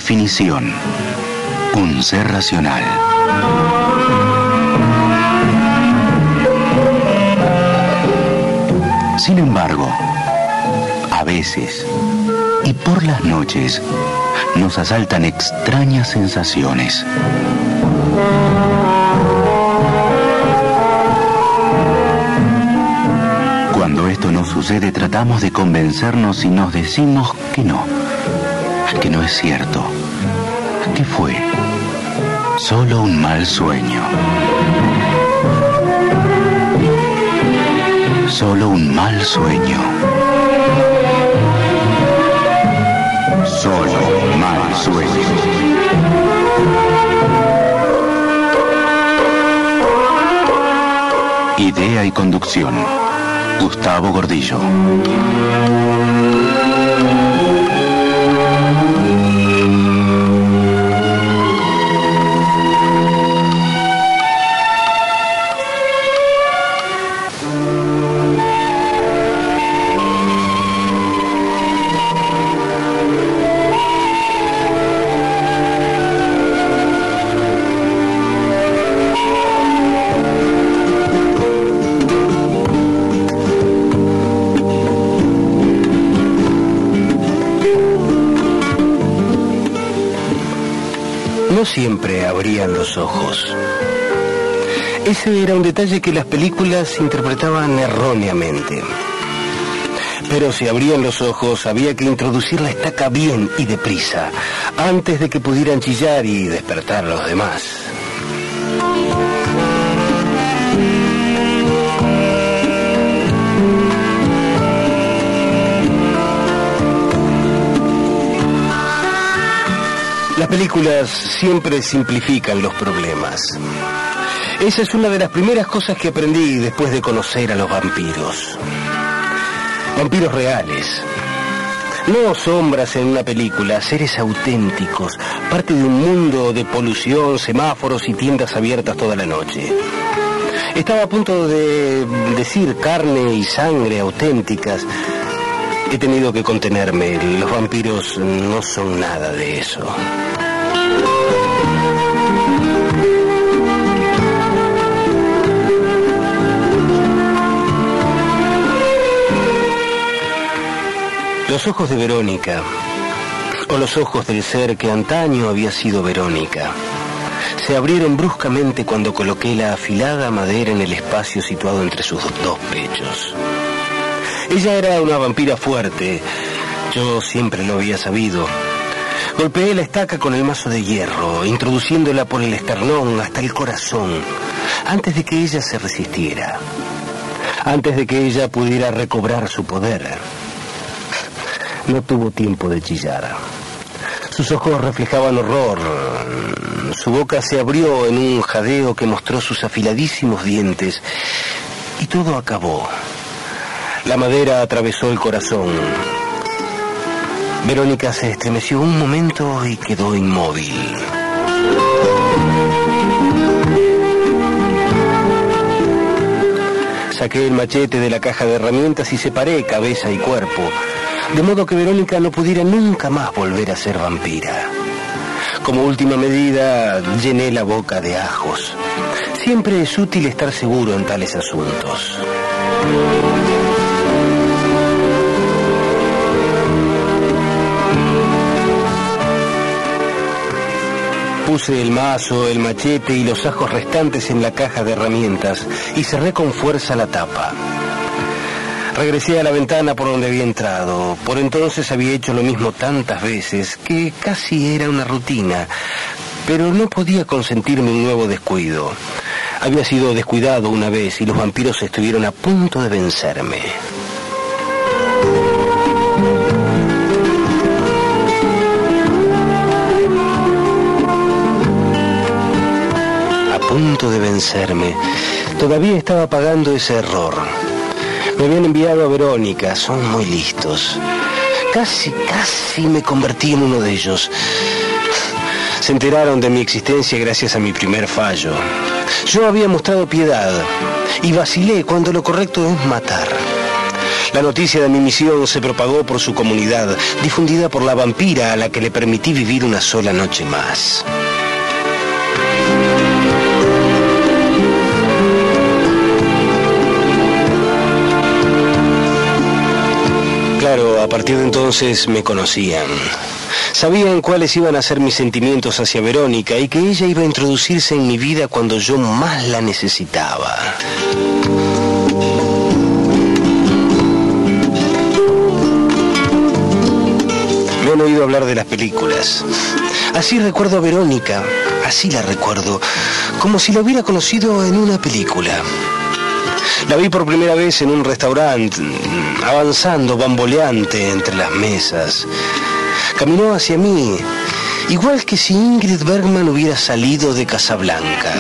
definición, un ser racional. Sin embargo, a veces, y por las noches, nos asaltan extrañas sensaciones. Cuando esto nos sucede, tratamos de convencernos y nos decimos que no es cierto, que fue solo un mal sueño. Solo un mal sueño. Solo un mal sueño. Idea y conducción, Gustavo Gordillo. No siempre abrían los ojos. Ese era un detalle que las películas interpretaban erróneamente. Pero si abrían los ojos, había que introducir la estaca bien y deprisa, antes de que pudieran chillar y despertar a los demás. Las películas siempre simplifican los problemas. Esa es una de las primeras cosas que aprendí después de conocer a los vampiros. Vampiros reales. No sombras en una película, seres auténticos, parte de un mundo de polución, semáforos y tiendas abiertas toda la noche. Estaba a punto de decir carne y sangre auténticas. He tenido que contenerme. Los vampiros no son nada de eso. Los ojos de Verónica, o los ojos del ser que antaño había sido Verónica, se abrieron bruscamente cuando coloqué la afilada madera en el espacio situado entre sus dos pechos. Ella era una vampira fuerte, yo siempre lo había sabido. Golpeé la estaca con el mazo de hierro, introduciéndola por el esternón hasta el corazón, antes de que ella se resistiera, antes de que ella pudiera recobrar su poder. No tuvo tiempo de chillar. Sus ojos reflejaban horror. Su boca se abrió en un jadeo que mostró sus afiladísimos dientes. Y todo acabó. La madera atravesó el corazón. Verónica se estremeció un momento y quedó inmóvil. Saqué el machete de la caja de herramientas y separé cabeza y cuerpo, de modo que Verónica no pudiera nunca más volver a ser vampira. Como última medida, llené la boca de ajos. Siempre es útil estar seguro en tales asuntos. Puse el mazo, el machete y los ajos restantes en la caja de herramientas y cerré con fuerza la tapa. Regresé a la ventana por donde había entrado. Por entonces había hecho lo mismo tantas veces que casi era una rutina, pero no podía consentirme un nuevo descuido. Había sido descuidado una vez y los vampiros estuvieron a punto de vencerme. A punto de vencerme. Todavía estaba pagando ese error. Me habían enviado a Verónica, son muy listos. Casi me convertí en uno de ellos. Se enteraron de mi existencia gracias a mi primer fallo. Yo había mostrado piedad y vacilé cuando lo correcto es matar. La noticia de mi misión se propagó por su comunidad, difundida por la vampira a la que le permití vivir una sola noche más. Claro, a partir de entonces me conocían. Sabían cuáles iban a ser mis sentimientos hacia Verónica y que ella iba a introducirse en mi vida cuando yo más la necesitaba. Me han oído hablar de las películas. Así recuerdo a Verónica, así la recuerdo, como si la hubiera conocido en una película. La vi por primera vez en un restaurante, avanzando, bamboleante entre las mesas. Caminó hacia mí, igual que si Ingrid Bergman hubiera salido de Casablanca.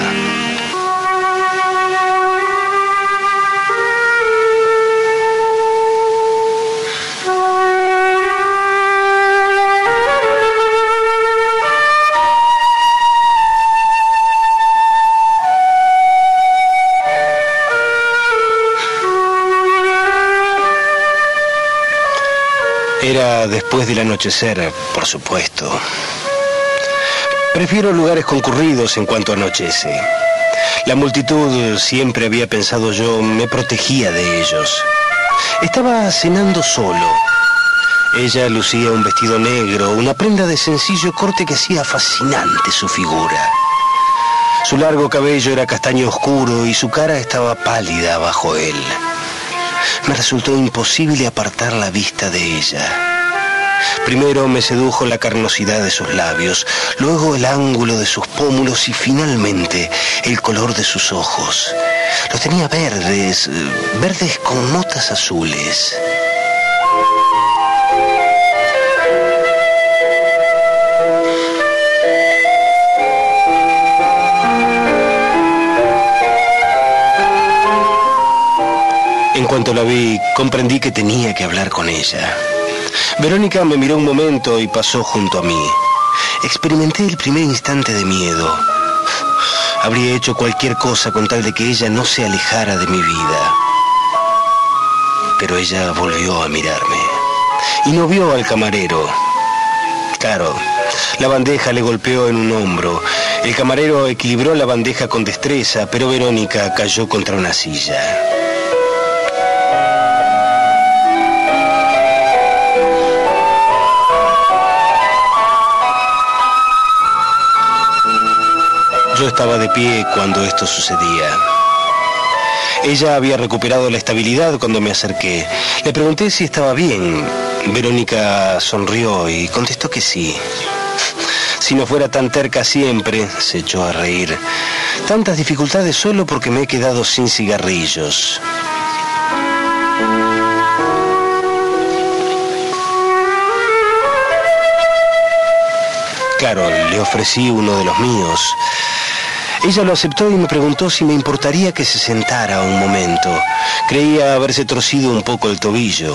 Era después del anochecer, por supuesto. Prefiero lugares concurridos en cuanto anochece. La multitud, siempre había pensado yo, me protegía de ellos. Estaba cenando solo. Ella lucía un vestido negro, una prenda de sencillo corte que hacía fascinante su figura. Su largo cabello era castaño oscuro y su cara estaba pálida bajo él. Me resultó imposible apartar la vista de ella. Primero me sedujo la carnosidad de sus labios, luego el ángulo de sus pómulos y finalmente el color de sus ojos. Los tenía verdes, verdes con motas azules. En cuanto la vi, comprendí que tenía que hablar con ella. Verónica me miró un momento y pasó junto a mí. Experimenté el primer instante de miedo. Habría hecho cualquier cosa con tal de que ella no se alejara de mi vida. Pero ella volvió a mirarme y no vio al camarero. Claro, la bandeja le golpeó en un hombro. El camarero equilibró la bandeja con destreza, pero Verónica cayó contra una silla. Yo estaba de pie cuando esto sucedía. Ella había recuperado la estabilidad cuando me acerqué. Le pregunté si estaba bien. Verónica sonrió y contestó que sí. Si no fuera tan terca siempre, se echó a reír. Tantas dificultades solo porque me he quedado sin cigarrillos. Claro, le ofrecí uno de los míos. Ella lo aceptó y me preguntó si me importaría que se sentara un momento. Creía haberse torcido un poco el tobillo.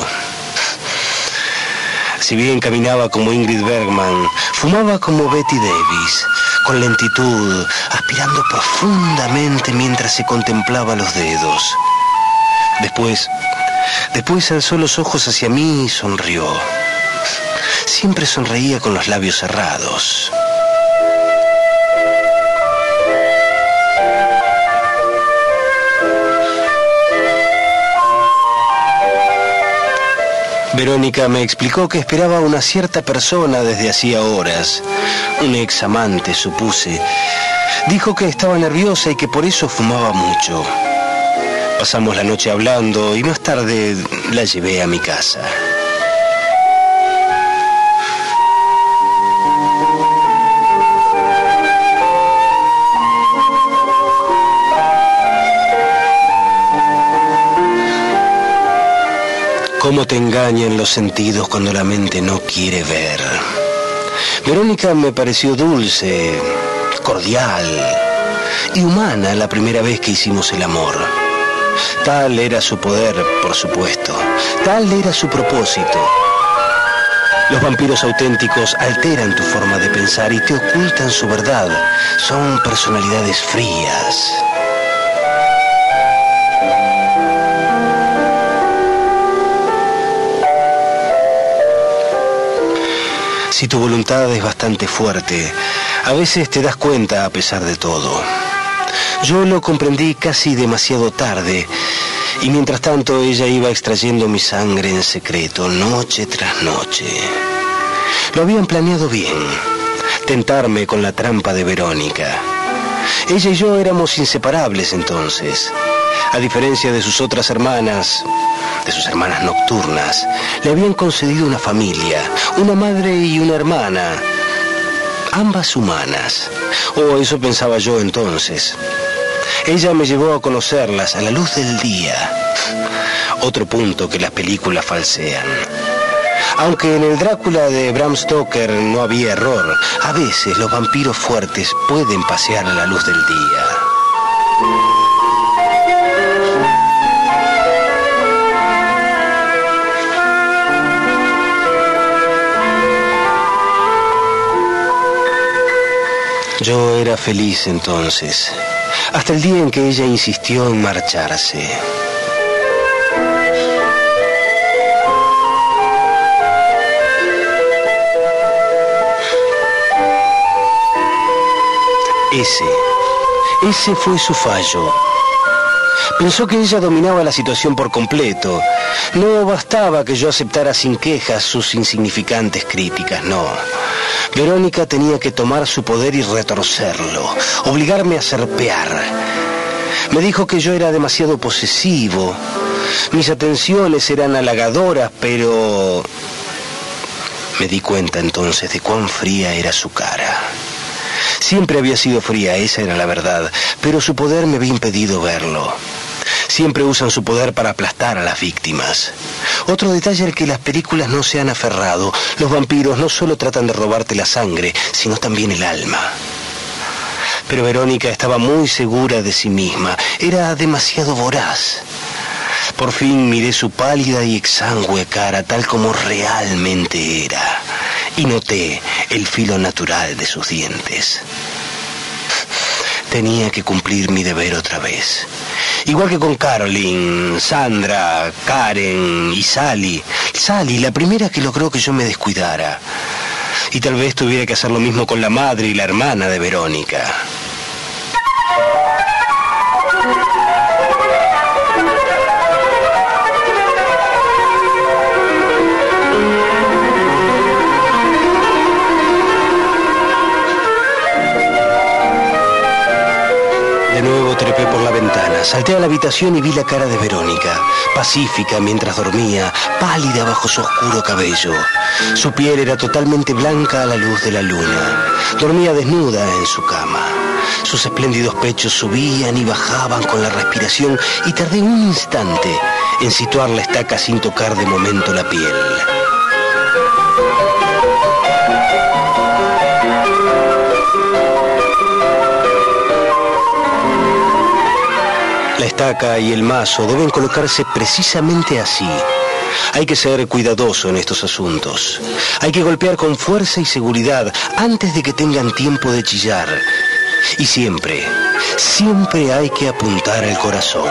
Si bien caminaba como Ingrid Bergman, fumaba como Betty Davis, con lentitud, aspirando profundamente mientras se contemplaba los dedos. Después alzó los ojos hacia mí y sonrió. Siempre sonreía con los labios cerrados. Verónica me explicó que esperaba a una cierta persona desde hacía horas. Un ex amante, supuse. Dijo que estaba nerviosa y que por eso fumaba mucho. Pasamos la noche hablando y más tarde la llevé a mi casa. Cómo te engañan los sentidos cuando la mente no quiere ver. Verónica me pareció dulce, cordial y humana la primera vez que hicimos el amor. Tal era su poder, por supuesto. Tal era su propósito. Los vampiros auténticos alteran tu forma de pensar y te ocultan su verdad. Son personalidades frías. Si tu voluntad es bastante fuerte, a veces te das cuenta a pesar de todo. Yo lo comprendí casi demasiado tarde, y mientras tanto ella iba extrayendo mi sangre en secreto, noche tras noche. Lo habían planeado bien, tentarme con la trampa de Verónica. Ella y yo éramos inseparables entonces. A diferencia de sus otras hermanas, de sus hermanas nocturnas, le habían concedido una familia, una madre y una hermana, ambas humanas, o eso pensaba yo entonces. Ella me llevó a conocerlas a la luz del día, otro punto que las películas falsean. Aunque en el Drácula de Bram Stoker no había error, a veces los vampiros fuertes pueden pasear a la luz del día. Yo era feliz entonces, hasta el día en que ella insistió en marcharse. Ese fue su fallo. Pensó que ella dominaba la situación por completo. No bastaba que yo aceptara sin quejas sus insignificantes críticas, no. Verónica tenía que tomar su poder y retorcerlo, obligarme a serpear. Me dijo que yo era demasiado posesivo. Mis atenciones eran halagadoras, pero... Me di cuenta entonces de cuán fría era su cara. Siempre había sido fría, esa era la verdad, pero su poder me había impedido verlo. Siempre usan su poder para aplastar a las víctimas. Otro detalle al que las películas no se han aferrado: los vampiros no solo tratan de robarte la sangre, sino también el alma. Pero Verónica estaba muy segura de sí misma, era demasiado voraz. Por fin miré su pálida y exangüe cara tal como realmente era, y noté el filo natural de sus dientes. Tenía que cumplir mi deber otra vez. Igual que con Caroline, Sandra, Karen y Sally. Sally, la primera que logró que yo me descuidara. Y tal vez tuviera que hacer lo mismo con la madre y la hermana de Verónica. Trepé por la ventana, salté a la habitación y vi la cara de Verónica, pacífica mientras dormía, pálida bajo su oscuro cabello. Su piel era totalmente blanca a la luz de la luna. Dormía desnuda en su cama. Sus espléndidos pechos subían y bajaban con la respiración y tardé un instante en situar la estaca sin tocar de momento la piel. La estaca y el mazo deben colocarse precisamente así. Hay que ser cuidadoso en estos asuntos. Hay que golpear con fuerza y seguridad antes de que tengan tiempo de chillar. Y siempre, siempre hay que apuntar al corazón.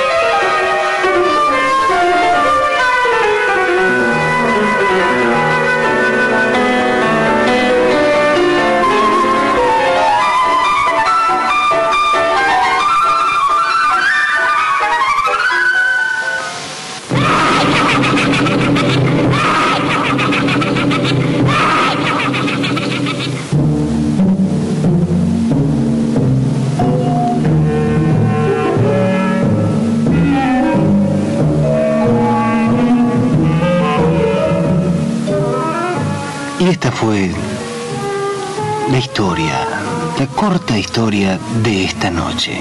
Y esta fue la historia, la corta historia de esta noche.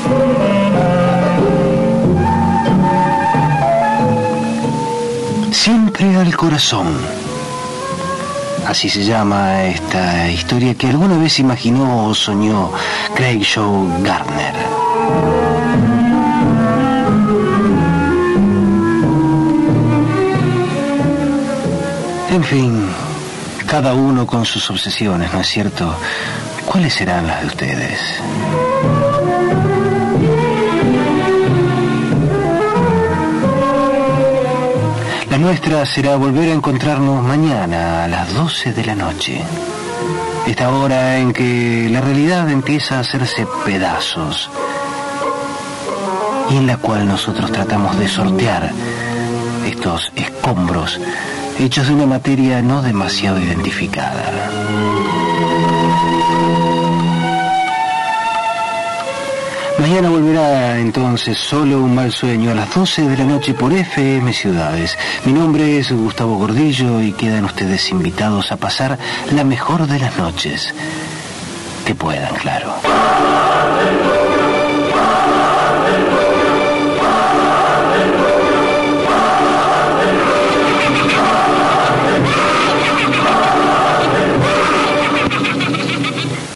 Siempre al corazón. Así se llama esta historia que alguna vez imaginó o soñó Craig Shaw Gardner. En fin, cada uno con sus obsesiones, ¿no es cierto? ¿Cuáles serán las de ustedes? La nuestra será volver a encontrarnos mañana a las 12 de la noche. Esta hora en que la realidad empieza a hacerse pedazos y en la cual nosotros tratamos de sortear estos escombros hechos de una materia no demasiado identificada. Mañana volverá entonces Solo un mal sueño a las 12 de la noche por FM Ciudades. Mi nombre es Gustavo Gordillo y quedan ustedes invitados a pasar la mejor de las noches que puedan, claro.